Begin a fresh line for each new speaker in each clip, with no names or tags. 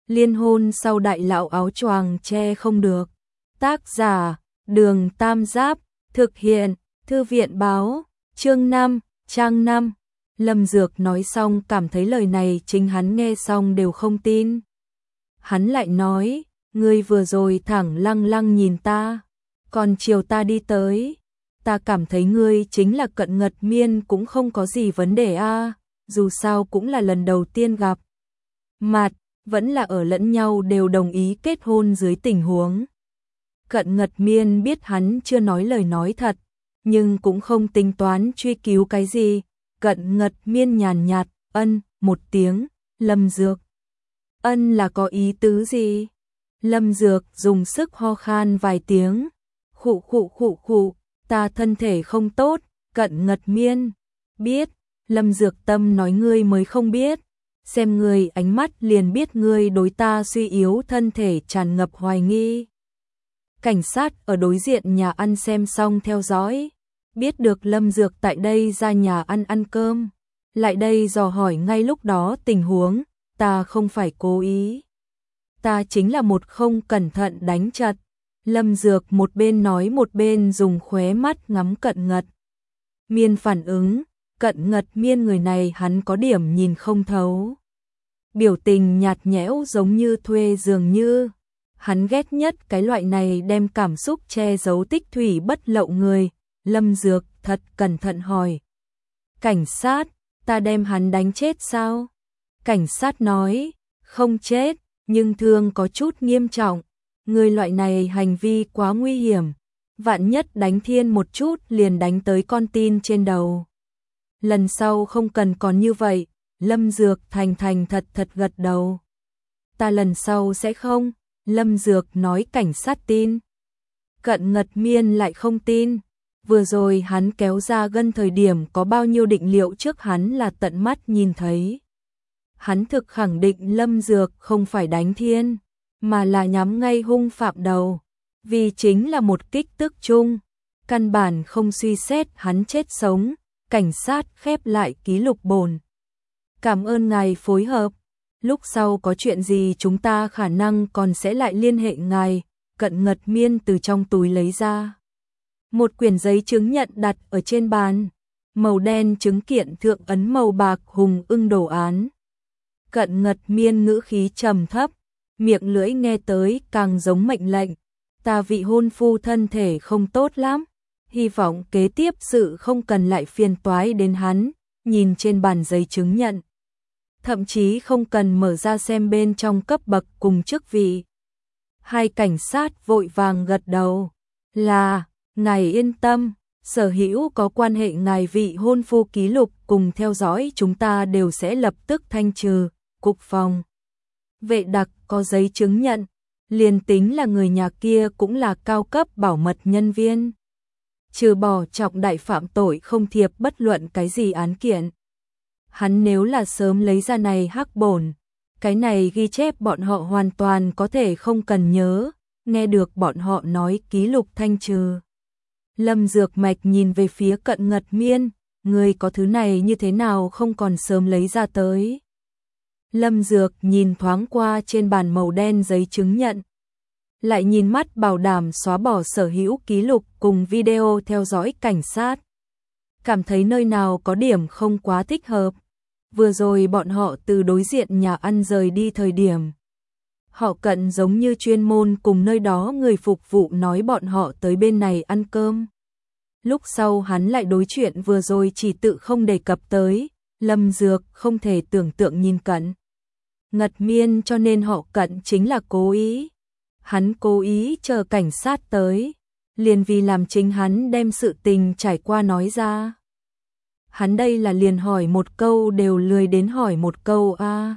Liên hôn sau đại lão áo choàng che không được. Tác giả, Đường Tam Giáp, thực hiện, Thư viện báo, chương 5, trang 5. Lâm Dược nói xong cảm thấy lời này chính hắn nghe xong đều không tin. Hắn lại nói, ngươi vừa rồi thẳng lăng lăng nhìn ta, còn chiều ta đi tới. Ta cảm thấy ngươi chính là Cận Ngật Miên cũng không có gì vấn đề a, dù sao cũng là lần đầu tiên gặp mặt, vẫn là ở lẫn nhau đều đồng ý kết hôn dưới tình huống. Cận Ngật Miên biết hắn chưa nói lời nói thật, nhưng cũng không tính toán truy cứu cái gì. Cận Ngật Miên nhàn nhạt, ân, một tiếng. Lâm Dược, ân là có ý tứ gì? Lâm Dược dùng sức ho khan vài tiếng. Khụ khụ khụ khụ, ta thân thể không tốt. Cận Ngật Miên, biết. Lâm Dược Tâm nói ngươi mới không biết. Xem ngươi ánh mắt liền biết ngươi đối ta suy yếu thân thể tràn ngập hoài nghi. Cảnh sát ở đối diện nhà ăn xem xong theo dõi. Biết được Lâm Dược tại đây ra nhà ăn ăn cơm. Lại đây dò hỏi ngay lúc đó tình huống. Ta không phải cố ý. Ta chính là một không cẩn thận đánh chật. Lâm Dược một bên nói một bên dùng khóe mắt ngắm Cận Ngật Miên phản ứng. Cận Ngật Miên người này hắn có điểm nhìn không thấu. Biểu tình nhạt nhẽo giống như thuê dường như. Hắn ghét nhất cái loại này đem cảm xúc che giấu tích thủy bất lậu người. Lâm Dược thật cẩn thận hỏi. Cảnh sát, ta đem hắn đánh chết sao? Cảnh sát nói, không chết, nhưng thương có chút nghiêm trọng. Người loại này hành vi quá nguy hiểm. Vạn nhất đánh thiên một chút liền đánh tới con tin trên đầu. Lần sau không cần còn như vậy. Lâm Dược thành thật thật gật đầu. Ta lần sau sẽ không. Lâm Dược nói cảnh sát tin. Cận Ngật Miên lại không tin. Vừa rồi hắn kéo ra gân thời điểm có bao nhiêu định liệu trước hắn là tận mắt nhìn thấy. Hắn thực khẳng định Lâm Dược không phải đánh thiên, mà là nhắm ngay hung phạm đầu. Vì chính là một kích tức chung. Căn bản không suy xét hắn chết sống. Cảnh sát khép lại ký lục bổn. Cảm ơn ngài phối hợp. Lúc sau có chuyện gì chúng ta khả năng còn sẽ lại liên hệ ngài. Cận Ngật Miên từ trong túi lấy ra một quyển giấy chứng nhận đặt ở trên bàn. Màu đen chứng kiện thượng ấn màu bạc hùng ưng đồ án. Cận Ngật Miên ngữ khí trầm thấp, miệng lưỡi nghe tới càng giống mệnh lệnh. Ta vị hôn phu thân thể không tốt lắm. Hy vọng kế tiếp sự không cần lại phiền toái đến hắn. Nhìn trên bàn giấy chứng nhận. Thậm chí không cần mở ra xem bên trong cấp bậc cùng chức vị. Hai cảnh sát vội vàng gật đầu. Là, ngài yên tâm, sở hữu có quan hệ ngài vị hôn phu ký lục cùng theo dõi chúng ta đều sẽ lập tức thanh trừ. Cục phòng vệ đặc có giấy chứng nhận. Liền tính là người nhà kia cũng là cao cấp bảo mật nhân viên. Trừ bỏ trọng đại phạm tội không thiệp bất luận cái gì án kiện. Hắn nếu là sớm lấy ra này hắc bổn, cái này ghi chép bọn họ hoàn toàn có thể không cần nhớ, nghe được bọn họ nói ký lục thanh trừ. Lâm Dược Mạch nhìn về phía Cận Ngật Miên, người có thứ này như thế nào không còn sớm lấy ra tới. Lâm Dược nhìn thoáng qua trên bàn màu đen giấy chứng nhận, lại nhìn mắt bảo đảm xóa bỏ sở hữu ký lục cùng video theo dõi cảnh sát. Cảm thấy nơi nào có điểm không quá thích hợp. Vừa rồi bọn họ từ đối diện nhà ăn rời đi thời điểm. Họ Cận giống như chuyên môn cùng nơi đó người phục vụ nói bọn họ tới bên này ăn cơm. Lúc sau hắn lại đối chuyện vừa rồi chỉ tự không đề cập tới. Lâm Dược không thể tưởng tượng nhìn Cận Ngật Miên cho nên họ Cận chính là cố ý. Hắn cố ý chờ cảnh sát tới. Liền vì làm chính hắn đem sự tình trải qua nói ra. Hắn đây là liền hỏi một câu đều lười đến hỏi một câu a.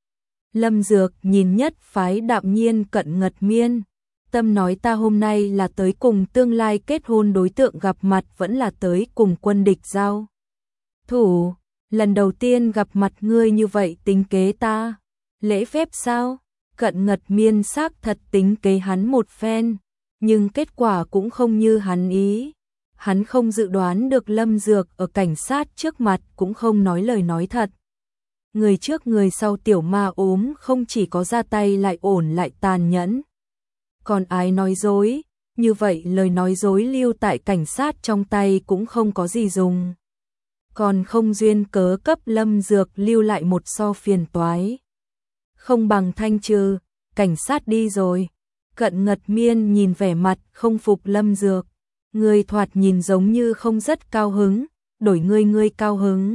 Lâm Dược nhìn nhất phái đạm nhiên Cận Ngật Miên. Tâm nói ta hôm nay là tới cùng tương lai kết hôn đối tượng gặp mặt vẫn là tới cùng quân địch giao thủ. Lần đầu tiên gặp mặt ngươi như vậy tính kế ta. Lễ phép sao? Cận Ngật Miên xác thật tính kế hắn một phen. Nhưng kết quả cũng không như hắn ý. Hắn không dự đoán được Lâm Dược ở cảnh sát trước mặt cũng không nói lời nói thật. người trước người sau tiểu ma ốm không chỉ có ra tay lại ổn lại tàn nhẫn. Còn ái nói dối, như vậy lời nói dối lưu tại cảnh sát trong tay cũng không có gì dùng. Còn không duyên cớ cấp Lâm Dược lưu lại một so phiền toái. Không bằng thanh trừ, cảnh sát đi rồi. Cận Ngật Miên nhìn vẻ mặt không phục Lâm Dược. Ngươi thoạt nhìn giống như không rất cao hứng, đổi ngươi cao hứng.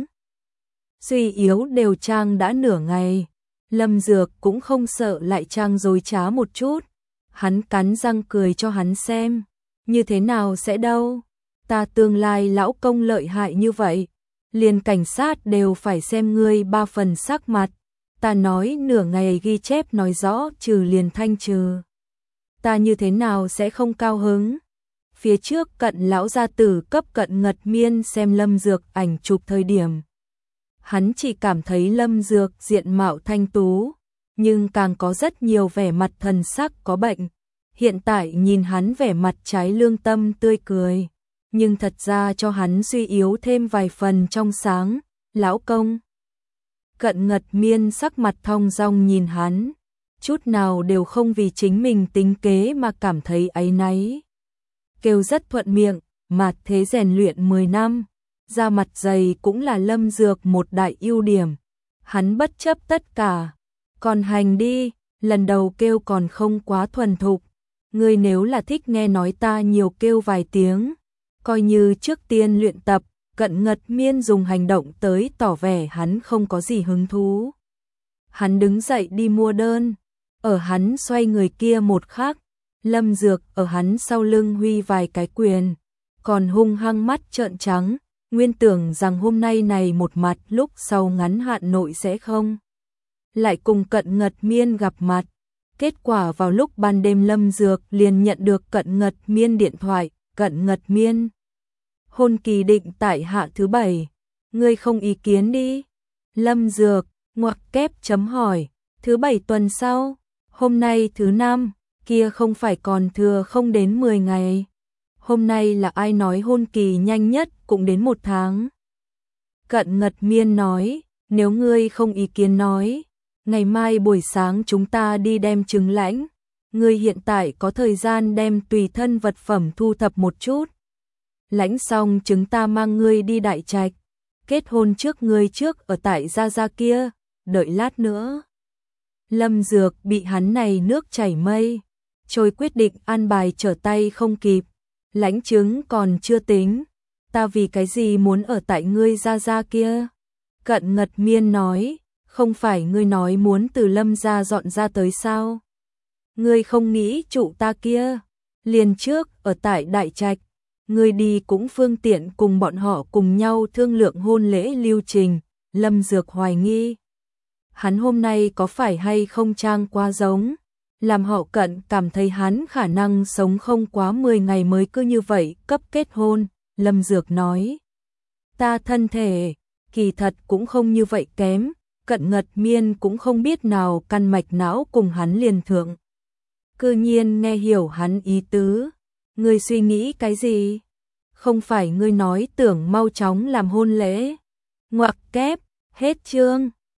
Suy yếu đều trang đã nửa ngày. Lâm Dược cũng không sợ lại trang dối trá một chút. Hắn cắn răng cười cho hắn xem. Như thế nào sẽ đâu? Ta tương lai lão công lợi hại như vậy. Liền cảnh sát đều phải xem ngươi 3 phần sắc mặt. Ta nói nửa ngày ghi chép nói rõ trừ liền thanh trừ. Ta như thế nào sẽ không cao hứng? Phía trước Cận lão gia tử cấp Cận Ngật Miên xem Lâm Dược ảnh chụp thời điểm. Hắn chỉ cảm thấy Lâm Dược diện mạo thanh tú, nhưng càng có rất nhiều vẻ mặt thần sắc có bệnh. Hiện tại nhìn hắn vẻ mặt trái lương tâm tươi cười, nhưng thật ra cho hắn suy yếu thêm vài phần trong sáng. Lão công. Cận Ngật Miên sắc mặt thong dong nhìn hắn, chút nào đều không vì chính mình tính kế mà cảm thấy áy náy. Kêu rất thuận miệng, mà thế rèn luyện 10 năm, da mặt dày cũng là Lâm Dược một đại ưu điểm. Hắn bất chấp tất cả, còn hành đi, lần đầu kêu còn không quá thuần thục. Ngươi nếu là thích nghe nói ta nhiều kêu vài tiếng, coi như trước tiên luyện tập. Cận Ngật Miên dùng hành động tới tỏ vẻ hắn không có gì hứng thú. Hắn đứng dậy đi mua đơn, ở hắn xoay người kia một khắc, Lâm Dược ở hắn sau lưng huy vài cái quyền, còn hung hăng mắt trợn trắng, nguyên tưởng rằng hôm nay này một mặt lúc sau ngắn hạn nội sẽ không lại cùng Cận Ngật Miên gặp mặt. Kết quả vào lúc ban đêm Lâm Dược liền nhận được Cận Ngật Miên điện thoại. Cận Ngật Miên, hôn kỳ định tại hạ thứ 7, ngươi không ý kiến đi? Lâm Dược ngoặc kép chấm hỏi, thứ 7 tuần sau, hôm nay thứ 5, kia không phải còn thừa không đến 10 ngày. Hôm nay là ai nói hôn kỳ nhanh nhất cũng đến 1 tháng. Cận Ngật Miên nói, nếu ngươi không ý kiến nói, ngày mai buổi sáng chúng ta đi đem trứng lãnh. Ngươi hiện tại có thời gian đem tùy thân vật phẩm thu thập một chút. Lãnh xong chúng ta mang ngươi đi Đại Trạch. Kết hôn trước ngươi trước ở tại gia gia kia, đợi lát nữa. Lâm Dược bị hắn này nước chảy mây trôi quyết định an bài trở tay không kịp. Lãnh chứng còn chưa tính, ta vì cái gì muốn ở tại ngươi gia gia kia? Cận Ngật Miên nói, không phải ngươi nói muốn từ Lâm gia dọn ra tới sao? Ngươi không nghĩ trụ ta kia, liền trước ở tại Đại Trạch, ngươi đi cũng phương tiện cùng bọn họ cùng nhau thương lượng hôn lễ lưu trình. Lâm Dược hoài nghi, hắn hôm nay có phải hay không trang quá giống, làm họ Cận cảm thấy hắn khả năng sống không quá 10 ngày mới cứ như vậy cấp kết hôn. Lâm Dược nói, ta thân thể kỳ thật cũng không như vậy kém. Cận Ngật Miên cũng không biết nào căn mạch não cùng hắn liền thượng. Cư nhiên nghe hiểu hắn ý tứ. Ngươi suy nghĩ cái gì? Không phải ngươi nói tưởng mau chóng làm hôn lễ? Ngoặc kép, hết chương.